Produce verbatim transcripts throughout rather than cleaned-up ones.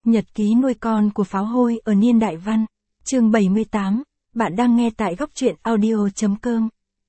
Nhật ký nuôi con của pháo hôi ở niên đại văn. Chương bảy mươi tám, bạn đang nghe tại góc truyện audio.com.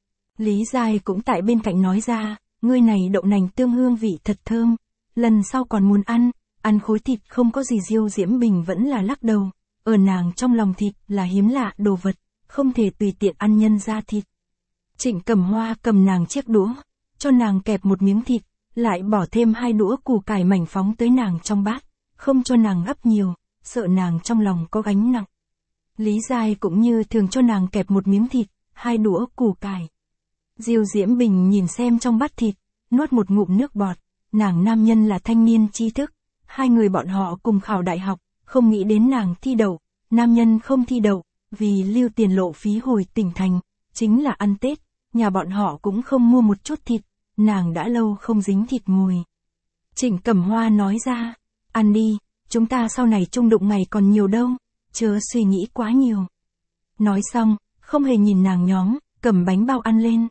Lý Giai cũng tại bên cạnh nói ra, ngươi này đậu nành tương hương vị thật thơm, lần sau còn muốn ăn, ăn khối thịt không có gì. Diêu Diễm Bình vẫn là lắc đầu, ở nàng trong lòng thịt là hiếm lạ đồ vật, không thể tùy tiện ăn nhân ra thịt. Trịnh Cẩm Hoa cầm nàng chiếc đũa, cho nàng kẹp một miếng thịt, lại bỏ thêm hai đũa củ cải mảnh phóng tới nàng trong bát, không cho nàng gắp nhiều, sợ nàng trong lòng có gánh nặng. Lý Giai cũng như thường cho nàng kẹp một miếng thịt, hai đũa củ cải. Diêu Diễm Bình nhìn xem trong bát thịt, nuốt một ngụm nước bọt, nàng nam nhân là thanh niên tri thức, hai người bọn họ cùng khảo đại học, không nghĩ đến nàng thi đậu, nam nhân không thi đậu, vì lưu tiền lộ phí hồi tỉnh thành, chính là ăn Tết, nhà bọn họ cũng không mua một chút thịt, nàng đã lâu không dính thịt mùi. Trịnh Cẩm Hoa nói ra, ăn đi, chúng ta sau này chung đụng ngày còn nhiều đâu, chớ suy nghĩ quá nhiều. Nói xong, không hề nhìn nàng nhóm, cầm bánh bao ăn lên.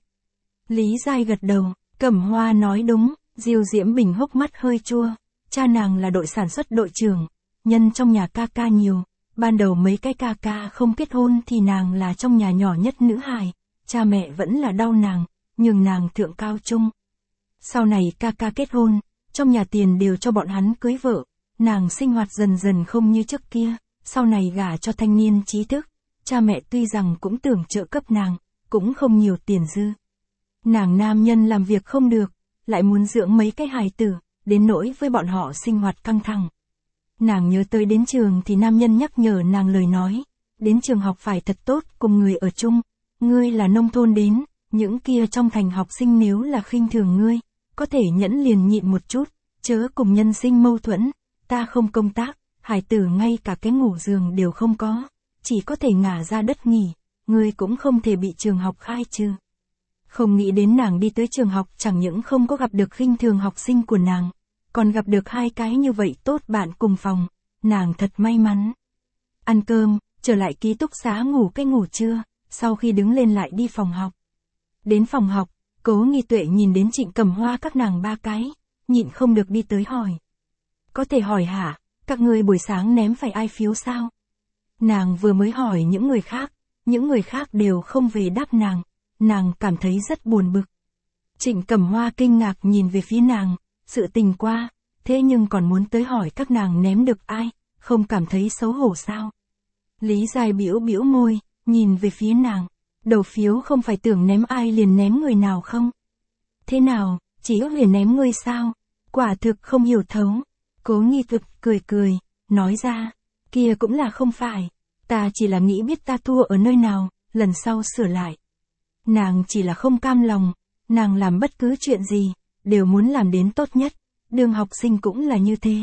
Lý Giai gật đầu, Cẩm Hoa nói đúng, Diêu Diễm Bình hốc mắt hơi chua, cha nàng là đội sản xuất đội trưởng, nhân trong nhà ca ca nhiều, ban đầu mấy cái ca ca không kết hôn thì nàng là trong nhà nhỏ nhất nữ hài, cha mẹ vẫn là đau nàng, nhường nàng thượng cao trung. Sau này ca ca kết hôn, trong nhà tiền đều cho bọn hắn cưới vợ, nàng sinh hoạt dần dần không như trước kia, sau này gả cho thanh niên trí thức, cha mẹ tuy rằng cũng tưởng trợ cấp nàng, cũng không nhiều tiền dư. Nàng nam nhân làm việc không được, lại muốn dưỡng mấy cái hài tử, đến nỗi với bọn họ sinh hoạt căng thẳng. Nàng nhớ tới đến trường thì nam nhân nhắc nhở nàng lời nói, đến trường học phải thật tốt cùng người ở chung, ngươi là nông thôn đến, những kia trong thành học sinh nếu là khinh thường ngươi, có thể nhẫn liền nhịn một chút, chớ cùng nhân sinh mâu thuẫn, ta không công tác, hải tử ngay cả cái ngủ giường đều không có, chỉ có thể ngả ra đất nghỉ, ngươi cũng không thể bị trường học khai trừ. Không nghĩ đến nàng đi tới trường học chẳng những không có gặp được khinh thường học sinh của nàng, còn gặp được hai cái như vậy tốt bạn cùng phòng, nàng thật may mắn. Ăn cơm, trở lại ký túc xá ngủ cái ngủ trưa, sau khi đứng lên lại đi phòng học. Đến phòng học, Cố Nghi Tuệ nhìn đến Trịnh Cẩm Hoa các nàng ba cái, nhịn không được đi tới hỏi. Có thể hỏi hả, các ngươi buổi sáng ném phải ai phiếu sao? Nàng vừa mới hỏi những người khác, những người khác đều không về đáp nàng, nàng cảm thấy rất buồn bực. Trịnh Cẩm Hoa kinh ngạc nhìn về phía nàng, sự tình qua, thế nhưng còn muốn tới hỏi các nàng ném được ai, không cảm thấy xấu hổ sao? Lý Giai bĩu bĩu môi, nhìn về phía nàng, đầu phiếu không phải tưởng ném ai liền ném người nào không? Thế nào, chỉ ước liền ném ngươi sao? Quả thực không hiểu thấu. Cố Nghi Tuệ cười cười, nói ra, kia cũng là không phải, ta chỉ là nghĩ biết ta thua ở nơi nào, lần sau sửa lại. Nàng chỉ là không cam lòng, nàng làm bất cứ chuyện gì, đều muốn làm đến tốt nhất, đương học sinh cũng là như thế.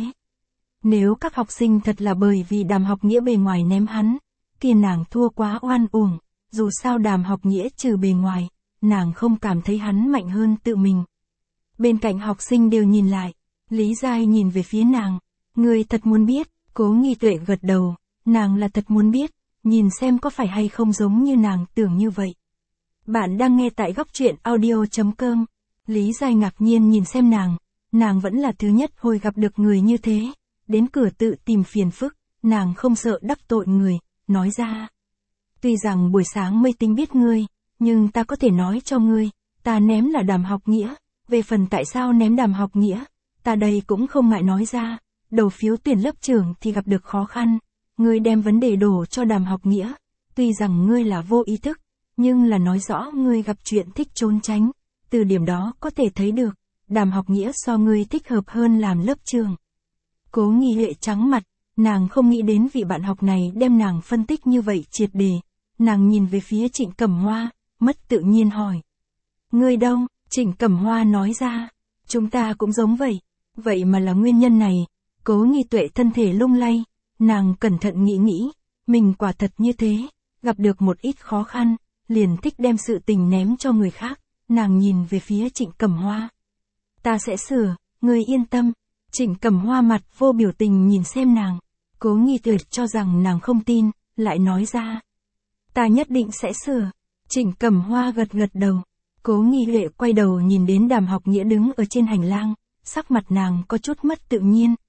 Nếu các học sinh thật là bởi vì Đàm Học Nghĩa bề ngoài ném hắn, kia nàng thua quá oan uổng, dù sao Đàm Học Nghĩa trừ bề ngoài, nàng không cảm thấy hắn mạnh hơn tự mình. Bên cạnh học sinh đều nhìn lại, Lý Giai nhìn về phía nàng, ngươi thật muốn biết, Cố Nghi Tuệ gật đầu, nàng là thật muốn biết, nhìn xem có phải hay không giống như nàng tưởng như vậy. Bạn đang nghe tại góc truyện audio.com. Lý Giai ngạc nhiên nhìn xem nàng, nàng vẫn là thứ nhất hồi gặp được người như thế, đến cửa tự tìm phiền phức, nàng không sợ đắc tội người, nói ra. Tuy rằng buổi sáng mới tính biết ngươi, nhưng ta có thể nói cho ngươi, ta ném là Đàm Học Nghĩa, về phần tại sao ném Đàm Học Nghĩa, ta đây cũng không ngại nói ra, đầu phiếu tuyển lớp trưởng thì gặp được khó khăn, ngươi đem vấn đề đổ cho Đàm Học Nghĩa, tuy rằng ngươi là vô ý thức, nhưng là nói rõ ngươi gặp chuyện thích trốn tránh, từ điểm đó có thể thấy được, Đàm Học Nghĩa so ngươi thích hợp hơn làm lớp trưởng. Cố Nghi Huệ trắng mặt, nàng không nghĩ đến vị bạn học này đem nàng phân tích như vậy triệt đề, nàng nhìn về phía Trịnh Cẩm Hoa, mất tự nhiên hỏi. Ngươi đâu? Trịnh Cẩm Hoa nói ra, chúng ta cũng giống vậy, vậy mà là nguyên nhân này. Cố Nghi Tuệ thân thể lung lay, nàng cẩn thận nghĩ nghĩ, mình quả thật như thế, gặp được một ít khó khăn, liền thích đem sự tình ném cho người khác, nàng nhìn về phía Trịnh Cẩm Hoa. Ta sẽ sửa, ngươi yên tâm. Trịnh Cẩm Hoa mặt vô biểu tình nhìn xem nàng, Cố Nghi Tuệ cho rằng nàng không tin, lại nói ra. Ta nhất định sẽ sửa. Trịnh Cẩm Hoa gật gật đầu. Cố Nghi Huệ quay đầu nhìn đến Đàm Học Nghĩa đứng ở trên hành lang, sắc mặt nàng có chút mất tự nhiên,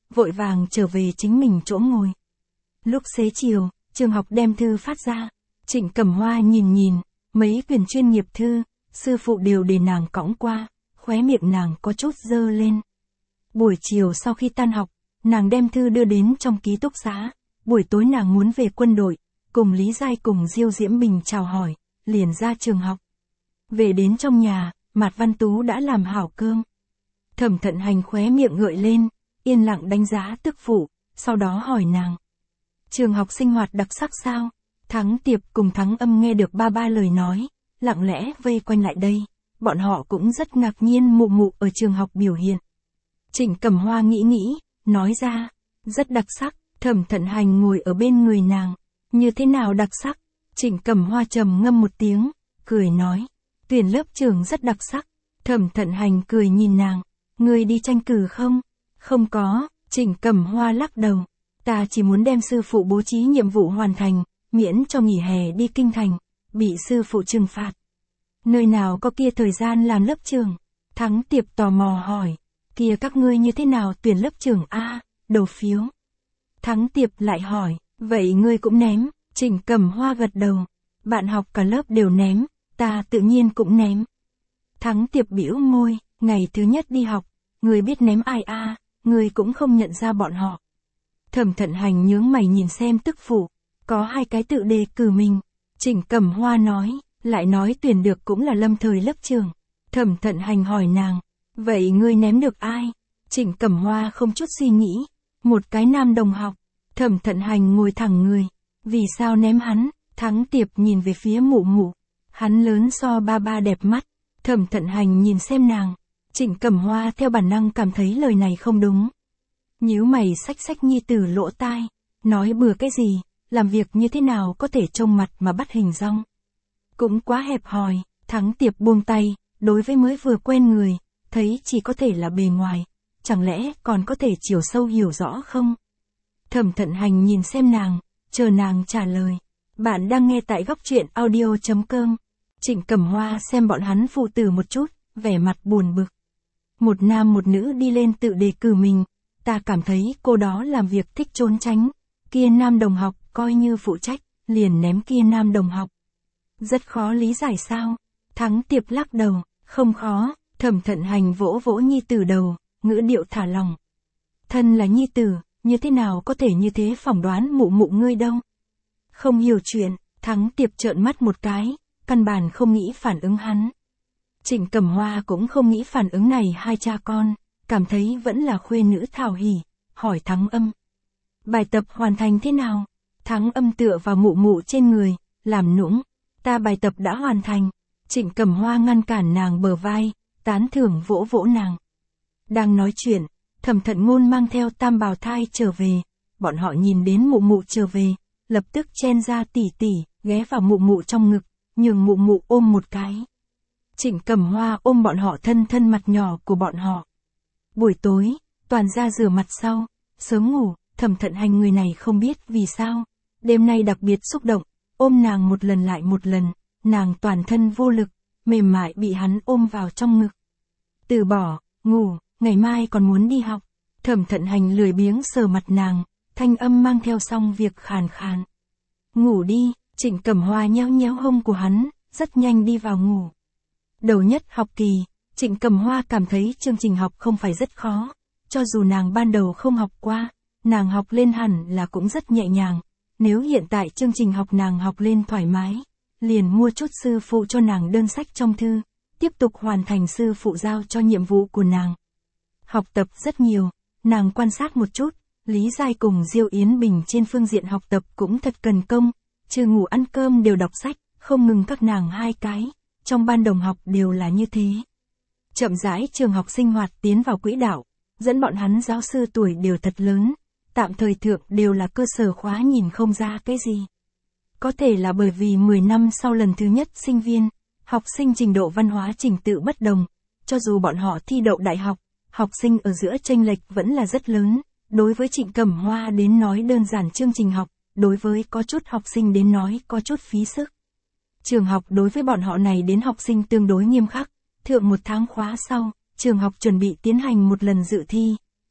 vội vàng trở về chính mình chỗ ngồi. Lúc xế chiều, trường học đem thư phát ra. Trịnh Cẩm Hoa nhìn nhìn, mấy quyển chuyên nghiệp thư, sư phụ đều để nàng cõng qua, khóe miệng nàng có chút dơ lên. Buổi chiều sau khi tan học, nàng đem thư đưa đến trong ký túc xá. Buổi tối nàng muốn về quân đội, cùng Lý Giai cùng Diêu Diễm Bình chào hỏi, liền ra trường học. Về đến trong nhà, Mạt Văn Tú đã làm hảo cơm. Thẩm Thận Hành khóe miệng gợi lên, yên lặng đánh giá tức phụ, sau đó hỏi nàng. Trường học sinh hoạt đặc sắc sao? Thắng Tiệp cùng Thắng Âm nghe được ba ba lời nói, lặng lẽ vây quanh lại đây. Bọn họ cũng rất ngạc nhiên mụ mụ ở trường học biểu hiện. Trịnh Cẩm Hoa nghĩ nghĩ, nói ra, rất đặc sắc. Thẩm Thận Hành ngồi ở bên người nàng. Như thế nào đặc sắc? Trịnh Cẩm Hoa trầm ngâm một tiếng, cười nói. Tuyển lớp trưởng rất đặc sắc. Thẩm Thận Hành cười nhìn nàng. Người đi tranh cử không? Không có. Trịnh Cẩm Hoa lắc đầu. Ta chỉ muốn đem sư phụ bố trí nhiệm vụ hoàn thành, miễn cho nghỉ hè đi kinh thành, bị sư phụ trừng phạt. Nơi nào có kia thời gian làm lớp trưởng? Thắng Tiệp tò mò hỏi. Kia các ngươi như thế nào tuyển lớp trưởng a? Đầu phiếu. Thắng Tiệp lại hỏi. Vậy ngươi cũng ném? Trịnh Cẩm Hoa gật đầu. Bạn học cả lớp đều ném, ta tự nhiên cũng ném. Thắng Tiệp bĩu môi. Ngày thứ nhất đi học, ngươi biết ném ai a? À, ngươi cũng không nhận ra bọn họ. Thẩm Thận Hành nhướng mày nhìn xem tức phụ. Có hai cái tự đề cử mình. Trịnh Cẩm Hoa nói, lại nói tuyển được cũng là lâm thời lớp trưởng. Thẩm Thận Hành hỏi nàng, vậy ngươi ném được ai? Trịnh Cẩm Hoa không chút suy nghĩ, một cái nam đồng học. Thẩm Thận Hành ngồi thẳng người, vì sao ném hắn? Thắng Tiệp nhìn về phía mụ mụ, hắn lớn so ba ba đẹp mắt. Thẩm Thận Hành nhìn xem nàng, Trịnh Cẩm Hoa theo bản năng cảm thấy lời này không đúng. Nhíu mày xách xách nhi tử lỗ tai, nói bừa cái gì, làm việc như thế nào có thể trông mặt mà bắt hình dong. Cũng quá hẹp hòi. Thắng Tiệp buông tay, đối với mới vừa quen người, thấy chỉ có thể là bề ngoài, chẳng lẽ còn có thể chiều sâu hiểu rõ không? Thẩm Thận Hành nhìn xem nàng, chờ nàng trả lời. Bạn đang nghe tại góc truyện audio chấm com. Trịnh Cẩm Hoa xem bọn hắn phụ tử một chút, vẻ mặt buồn bực. Một nam một nữ đi lên tự đề cử mình, ta cảm thấy cô đó làm việc thích trốn tránh. Kia nam đồng học coi như phụ trách, liền ném kia nam đồng học. Rất khó lý giải sao? Thắng Tiệp lắc đầu, không khó. Thẩm Thận Hành vỗ vỗ nhi tử đầu, ngữ điệu thả lòng. Thân là nhi tử, như thế nào có thể như thế phỏng đoán mụ mụ ngươi đâu? Không hiểu chuyện. Thắng Tiệp trợn mắt một cái, căn bản không nghĩ phản ứng hắn. Trịnh Cẩm Hoa cũng không nghĩ phản ứng này hai cha con, cảm thấy vẫn là khuê nữ thảo hỉ, hỏi Thắng Âm. Bài tập hoàn thành thế nào? Thắng Âm tựa vào mụ mụ trên người, làm nũng. Ta bài tập đã hoàn thành. Trịnh Cẩm Hoa ngăn cản nàng bờ vai, tán thưởng vỗ vỗ nàng. Đang nói chuyện, Thẩm Thận Ngôn mang theo tam bào thai trở về. Bọn họ nhìn đến mụ mụ trở về, lập tức chen ra tỉ tỉ, ghé vào mụ mụ trong ngực, nhường mụ mụ ôm một cái. Trịnh Cẩm Hoa ôm bọn họ thân thân mặt nhỏ của bọn họ. Buổi tối, toàn ra rửa mặt sau, sớm ngủ. Thẩm Thận Hành người này không biết vì sao, đêm nay đặc biệt xúc động, ôm nàng một lần lại một lần, nàng toàn thân vô lực, mềm mại bị hắn ôm vào trong ngực. Từ bỏ, ngủ, ngày mai còn muốn đi học. Thẩm Thận Hành lười biếng sờ mặt nàng, thanh âm mang theo xong việc khàn khàn. Ngủ đi. Trịnh Cẩm Hoa nhéo nhéo hông của hắn, rất nhanh đi vào ngủ. Đầu nhất học kỳ, Trịnh Cẩm Hoa cảm thấy chương trình học không phải rất khó, cho dù nàng ban đầu không học qua, nàng học lên hẳn là cũng rất nhẹ nhàng. Nếu hiện tại chương trình học nàng học lên thoải mái, liền mua chút sư phụ cho nàng đơn sách trong thư, tiếp tục hoàn thành sư phụ giao cho nhiệm vụ của nàng. Học tập rất nhiều, nàng quan sát một chút, Lý Giai cùng Diêu Yến Bình trên phương diện học tập cũng thật cần công, trừ ngủ ăn cơm đều đọc sách, không ngừng các nàng hai cái, trong ban đồng học đều là như thế. Chậm rãi trường học sinh hoạt tiến vào quỹ đạo, dẫn bọn hắn giáo sư tuổi đều thật lớn, tạm thời thượng đều là cơ sở khóa nhìn không ra cái gì. Có thể là bởi vì mười năm sau lần thứ nhất sinh viên, học sinh trình độ văn hóa trình tự bất đồng, cho dù bọn họ thi đậu đại học, học sinh ở giữa chênh lệch vẫn là rất lớn. Đối với Trịnh Cẩm Hoa đến nói đơn giản chương trình học, đối với có chút học sinh đến nói có chút phí sức. Trường học đối với bọn họ này đến học sinh tương đối nghiêm khắc, thượng một tháng khóa sau, trường học chuẩn bị tiến hành một lần dự thi,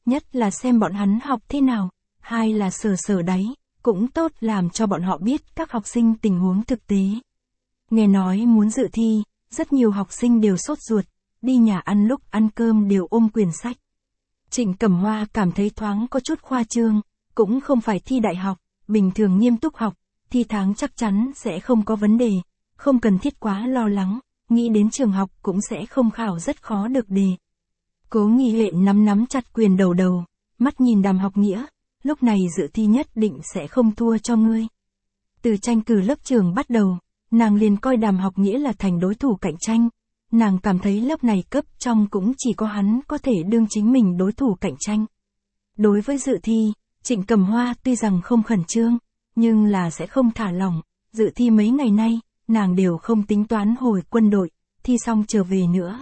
nhất là xem bọn hắn học thế nào, hai là sờ sờ đáy, cũng tốt làm cho bọn họ biết các học sinh tình huống thực tế. Nghe nói muốn dự thi, rất nhiều học sinh đều sốt ruột, đi nhà ăn lúc ăn cơm đều ôm quyển sách. Trịnh Cẩm Hoa cảm thấy thoáng có chút khoa trương, cũng không phải thi đại học, bình thường nghiêm túc học, thi tháng chắc chắn sẽ không có vấn đề, không cần thiết quá lo lắng, nghĩ đến trường học cũng sẽ không khảo rất khó được đề. Cố Nghi Huệ nắm nắm chặt quyền đầu đầu, mắt nhìn Đàm Học Nghĩa, lúc này dự thi nhất định sẽ không thua cho ngươi. Từ tranh cử lớp trường bắt đầu, nàng liền coi Đàm Học Nghĩa là thành đối thủ cạnh tranh, nàng cảm thấy lớp này cấp trong cũng chỉ có hắn có thể đương chính mình đối thủ cạnh tranh. Đối với dự thi, Trịnh Cẩm Hoa tuy rằng không khẩn trương, nhưng là sẽ không thả lỏng, dự thi mấy ngày nay, nàng đều không tính toán hồi quân đội, thi xong trở về nữa.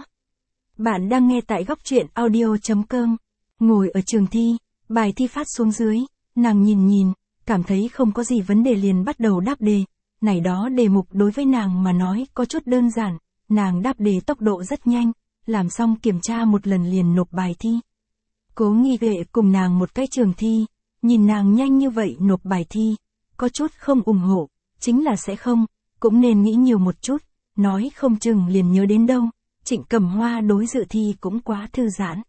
Bạn đang nghe tại góc truyện audio chấm com, ngồi ở trường thi, bài thi phát xuống dưới, nàng nhìn nhìn, cảm thấy không có gì vấn đề liền bắt đầu đáp đề, này đó đề mục đối với nàng mà nói có chút đơn giản, nàng đáp đề tốc độ rất nhanh, làm xong kiểm tra một lần liền nộp bài thi. Cố Nghi Huệ cùng nàng một cái trường thi, nhìn nàng nhanh như vậy nộp bài thi, có chút không ủng hộ, chính là sẽ không, cũng nên nghĩ nhiều một chút, nói không chừng liền nhớ đến đâu, Trịnh Cẩm Hoa đối dự thi cũng quá thư giãn.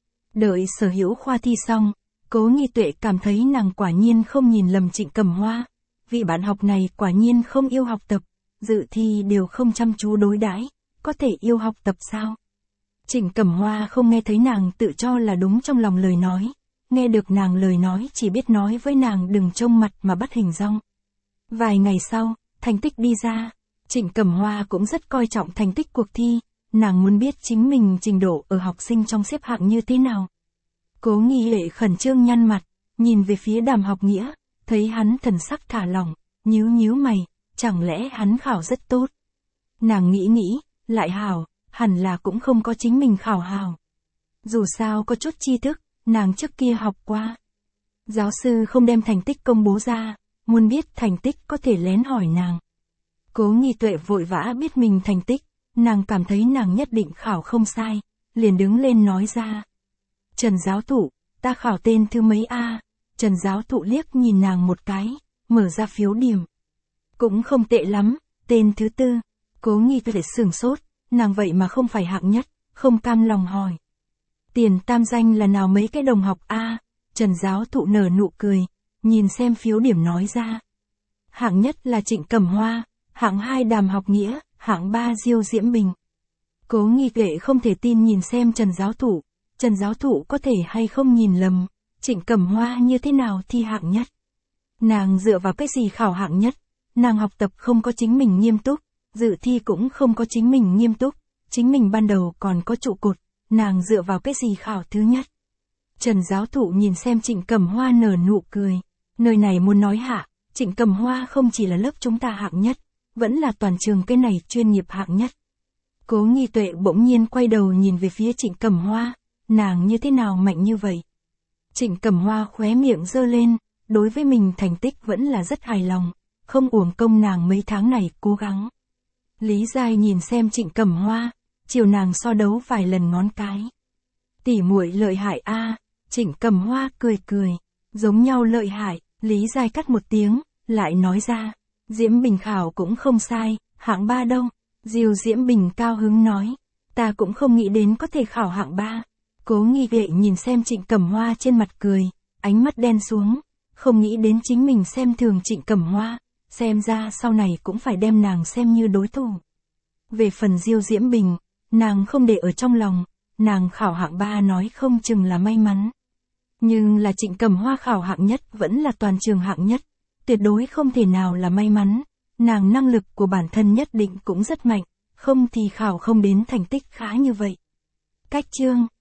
Đợi Sở Hữu khoa thi xong, Cố Nghi Tuệ cảm thấy nàng quả nhiên không nhìn lầm Trịnh Cẩm Hoa, vị bạn học này quả nhiên không yêu học tập, dự thi đều không chăm chú đối đãi, có thể yêu học tập sao? Trịnh Cẩm Hoa không nghe thấy nàng tự cho là đúng trong lòng lời nói, nghe được nàng lời nói chỉ biết nói với nàng đừng trông mặt mà bắt hình dong. Vài ngày sau, thành tích đi ra, Trịnh Cẩm Hoa cũng rất coi trọng thành tích cuộc thi, nàng muốn biết chính mình trình độ ở học sinh trong xếp hạng như thế nào. Cố Nghi Huệ khẩn trương nhăn mặt, nhìn về phía Đàm Học Nghĩa, thấy hắn thần sắc thả lỏng, nhíu nhíu mày, chẳng lẽ hắn khảo rất tốt. Nàng nghĩ nghĩ, lại hảo, hẳn là cũng không có chính mình khảo hảo. Dù sao có chút tri thức, nàng trước kia học qua. Giáo sư không đem thành tích công bố ra, muốn biết thành tích có thể lén hỏi nàng. Cố Nghi Tuệ vội vã biết mình thành tích, nàng cảm thấy nàng nhất định khảo không sai, liền đứng lên nói ra. Trần giáo thụ, ta khảo tên thứ mấy a? Trần giáo thụ liếc nhìn nàng một cái, mở ra phiếu điểm. Cũng không tệ lắm, tên thứ tư. Cố Nghi Tuệ sửng sốt, nàng vậy mà không phải hạng nhất, không cam lòng hỏi. Tiền tam danh là nào mấy cái đồng học a? Trần giáo thụ nở nụ cười, nhìn xem phiếu điểm nói ra. Hạng nhất là Trịnh Cẩm Hoa, hạng hai Đàm Học Nghĩa, hạng ba Diêu Diễm Bình. Cố Nghi Tuệ không thể tin nhìn xem Trần giáo thụ, Trần giáo thụ có thể hay không nhìn lầm, Trịnh Cẩm Hoa như thế nào thi hạng nhất. Nàng dựa vào cái gì khảo hạng nhất, nàng học tập không có chính mình nghiêm túc, dự thi cũng không có chính mình nghiêm túc, chính mình ban đầu còn có trụ cột, nàng dựa vào cái gì khảo thứ nhất. Trần giáo thụ nhìn xem Trịnh Cẩm Hoa nở nụ cười, nơi này muốn nói hạ, Trịnh Cẩm Hoa không chỉ là lớp chúng ta hạng nhất, vẫn là toàn trường cái này chuyên nghiệp hạng nhất. Cố Nghi Tuệ bỗng nhiên quay đầu nhìn về phía Trịnh Cẩm Hoa, nàng như thế nào mạnh như vậy. Trịnh Cẩm Hoa khóe miệng giơ lên, đối với mình thành tích vẫn là rất hài lòng, không uổng công nàng mấy tháng này cố gắng. Lý Giai nhìn xem Trịnh Cẩm Hoa, chiều nàng so đấu vài lần ngón cái. Tỷ muội lợi hại a. Trịnh Cẩm Hoa cười cười, giống nhau lợi hại. Lý Giai cắt một tiếng, lại nói ra, Diễm Bình khảo cũng không sai, hạng ba đâu. Diêu Diễm Bình cao hứng nói, ta cũng không nghĩ đến có thể khảo hạng ba. Cố Nghi Huệ nhìn xem Trịnh Cẩm Hoa trên mặt cười, ánh mắt đen xuống, không nghĩ đến chính mình xem thường Trịnh Cẩm Hoa, xem ra sau này cũng phải đem nàng xem như đối thủ. Về phần Diêu Diễm Bình, nàng không để ở trong lòng, nàng khảo hạng ba nói không chừng là may mắn. Nhưng là Trịnh Cẩm Hoa khảo hạng nhất vẫn là toàn trường hạng nhất, tuyệt đối không thể nào là may mắn, nàng năng lực của bản thân nhất định cũng rất mạnh, không thì khảo không đến thành tích khá như vậy. Cách chương